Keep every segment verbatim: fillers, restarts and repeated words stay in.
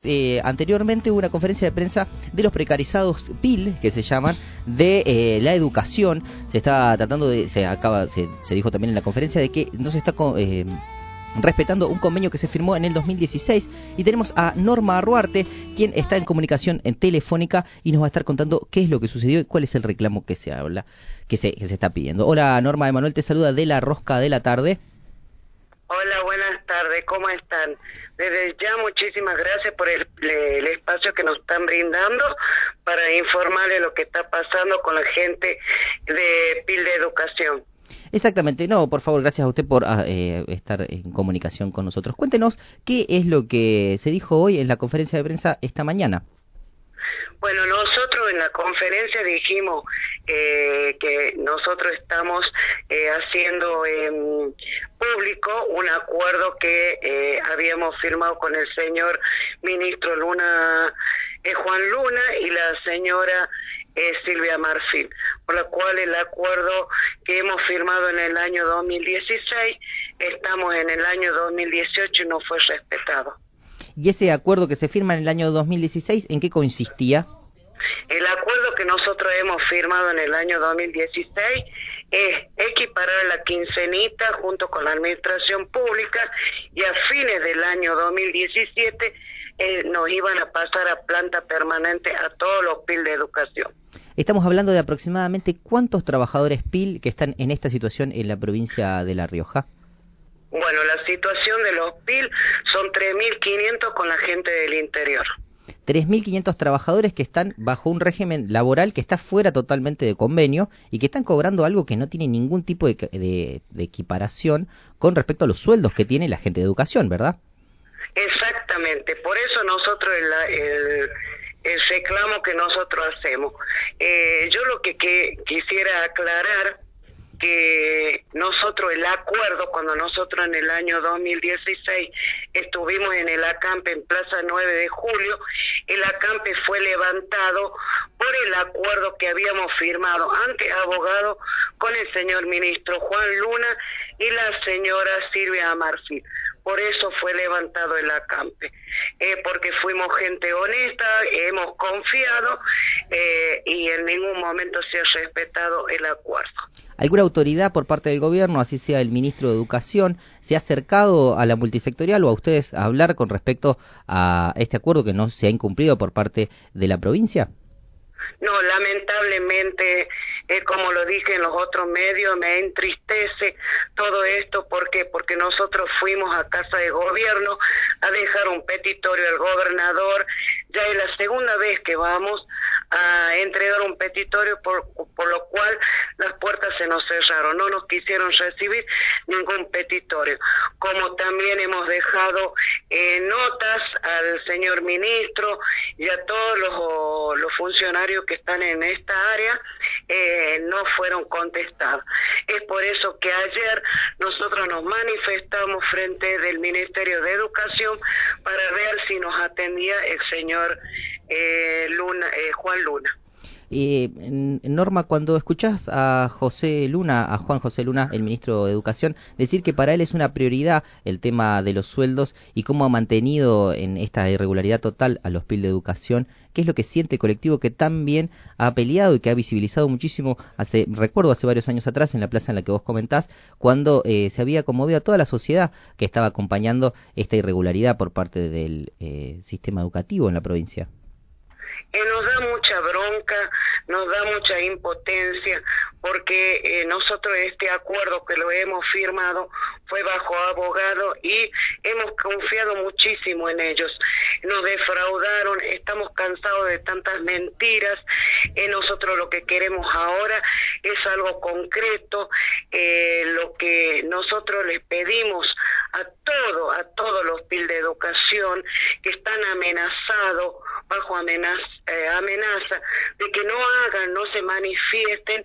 eh, anteriormente hubo una conferencia de prensa de los precarizados P I L, que se llaman, de eh, la educación. Se está tratando de, se acaba, se, se dijo también en la conferencia de que no se está eh, respetando un convenio que se firmó en el dos mil dieciséis, y tenemos a Norma Ruarte, quien está en comunicación en telefónica y nos va a estar contando qué es lo que sucedió y cuál es el reclamo que se habla, que se, que se está pidiendo. Hola Norma, Emanuel te saluda de La Rosca de la Tarde. Hola, buenas tardes, ¿cómo están? Desde ya muchísimas gracias por el, el espacio que nos están brindando para informarle lo que está pasando con la gente de P I L de Educación. Exactamente, no, por favor, gracias a usted por eh, estar en comunicación con nosotros. Cuéntenos qué es lo que se dijo hoy en la conferencia de prensa esta mañana. Bueno, nosotros en la conferencia dijimos eh, que nosotros estamos eh, haciendo eh, público un acuerdo que eh, habíamos firmado con el señor ministro Luna, eh, Juan Luna, y la señora eh, Silvia Marfil, por la cual el acuerdo que hemos firmado en el año dos mil dieciséis, estamos en el año dos mil dieciocho y no fue respetado. ¿Y ese acuerdo que se firma en el año dos mil dieciséis, en qué consistía? El acuerdo que nosotros hemos firmado en el año dos mil dieciséis es equiparar la quincenita junto con la administración pública, y a fines del año dos mil diecisiete eh, nos iban a pasar a planta permanente a todos los P I L de educación. Estamos hablando de aproximadamente cuántos trabajadores P I L que están en esta situación en la provincia de La Rioja. Bueno, la situación de los P I L son tres mil quinientos con la gente del interior. tres mil quinientos trabajadores que están bajo un régimen laboral que está fuera totalmente de convenio y que están cobrando algo que no tiene ningún tipo de, de, de equiparación con respecto a los sueldos que tiene la gente de educación, ¿verdad? Exactamente, por eso nosotros el, el, el reclamo que nosotros hacemos. Eh, yo lo que, que quisiera aclarar que nosotros el acuerdo, cuando nosotros en el año dos mil dieciséis estuvimos en el acampe en Plaza nueve de julio, el acampe fue levantado por el acuerdo que habíamos firmado ante abogado con el señor ministro Juan Luna y la señora Silvia Marfil. Por eso fue levantado el acampe, eh, porque fuimos gente honesta, hemos confiado eh, y en ningún momento se ha respetado el acuerdo. ¿Alguna autoridad por parte del gobierno, así sea el ministro de Educación, se ha acercado a la multisectorial o a ustedes a hablar con respecto a este acuerdo que no se ha incumplido por parte de la provincia? No, lamentablemente, eh, como lo dije en los otros medios, me entristece todo esto. ¿Por qué? Porque nosotros fuimos a Casa de Gobierno a dejar un petitorio al gobernador. Ya es la segunda vez que vamos a entregar un petitorio, por, por lo cual las puertas se nos cerraron, no nos quisieron recibir ningún petitorio. Como también hemos dejado eh, notas al señor ministro y a todos los, los funcionarios que están en esta área, eh, no fueron contestados. Es por eso que ayer nosotros nos manifestamos frente del Ministerio de Educación para ver si nos atendía el señor eh, Luna, eh, Juan Luna. Eh, Norma, cuando escuchás a José Luna, a Juan José Luna, el ministro de Educación, decir que para él es una prioridad el tema de los sueldos y cómo ha mantenido en esta irregularidad total a los P I L de Educación, ¿qué es lo que siente el colectivo que tan bien ha peleado y que ha visibilizado muchísimo? Hace, recuerdo hace varios años atrás, en la plaza en la que vos comentás, cuando eh, se había conmovido a toda la sociedad que estaba acompañando esta irregularidad por parte del eh, sistema educativo en la provincia. Eh, nos da mucha bronca, nos da mucha impotencia, porque eh, nosotros este acuerdo que lo hemos firmado fue bajo abogado y hemos confiado muchísimo en ellos. Nos defraudaron, estamos cansados de tantas mentiras. Eh, nosotros lo que queremos ahora es algo concreto. Eh, lo que nosotros les pedimos a todo, a todos los P I L de educación que están amenazados, bajo amenaza, eh, amenaza de que no hagan, no se manifiesten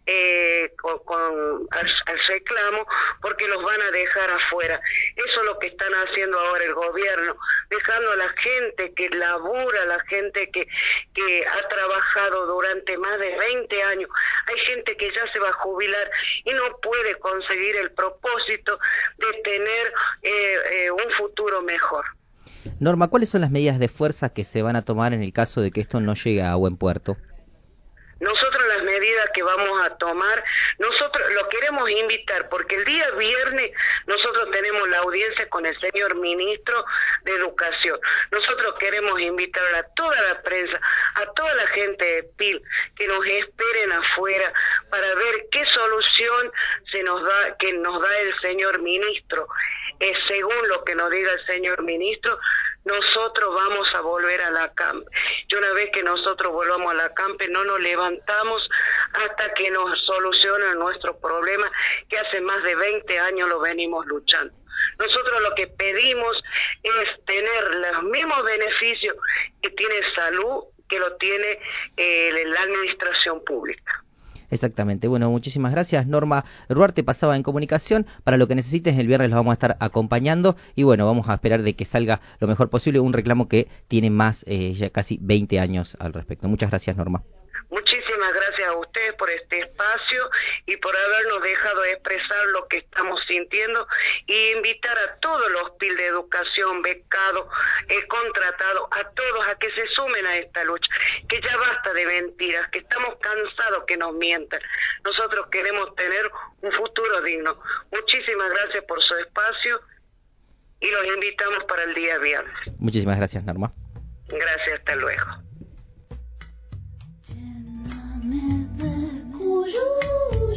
eh, con, con al, al reclamo, porque los van a dejar afuera. Eso es lo que están haciendo ahora el gobierno, dejando a la gente que labura, la gente que, que ha trabajado durante más de veinte años. Hay gente que ya se va a jubilar y no puede conseguir el propósito de tener eh, eh, un futuro mejor. Norma, ¿cuáles son las medidas de fuerza que se van a tomar en el caso de que esto no llegue a buen puerto? Nosotros las medidas que vamos a tomar, nosotros lo queremos invitar porque el día viernes nosotros tenemos la audiencia con el señor ministro de Educación. Nosotros queremos invitar a toda la prensa, a toda la gente de P I L que nos esperen afuera para ver qué solución se nos da, que nos da el señor ministro. Eh, según lo que nos diga el señor ministro, nosotros vamos a volver a la CAMPE. Y una vez que nosotros volvamos a la CAMPE, no nos levantamos hasta que nos solucionen nuestro problema, que hace más de veinte años lo venimos luchando. Nosotros lo que pedimos es tener los mismos beneficios que tiene salud, que lo tiene eh, la administración pública. Exactamente. Bueno, muchísimas gracias. Norma Ruarte pasaba en comunicación. Para lo que necesites, el viernes los vamos a estar acompañando y bueno, vamos a esperar de que salga lo mejor posible, un reclamo que tiene más, eh, ya casi veinte años al respecto. Muchas gracias, Norma. Muchísimas gracias a ustedes por este espacio y por habernos dejado expresar lo que estamos sintiendo y invitar a todos los P I L de educación, becados, eh, contratados, a todos a que se sumen a esta lucha, que ya basta de mentiras, que estamos cansados que nos mientan. Nosotros queremos tener un futuro digno. Muchísimas gracias por su espacio y los invitamos para el día viernes. Muchísimas gracias, Norma. Gracias, hasta luego. Bonjour.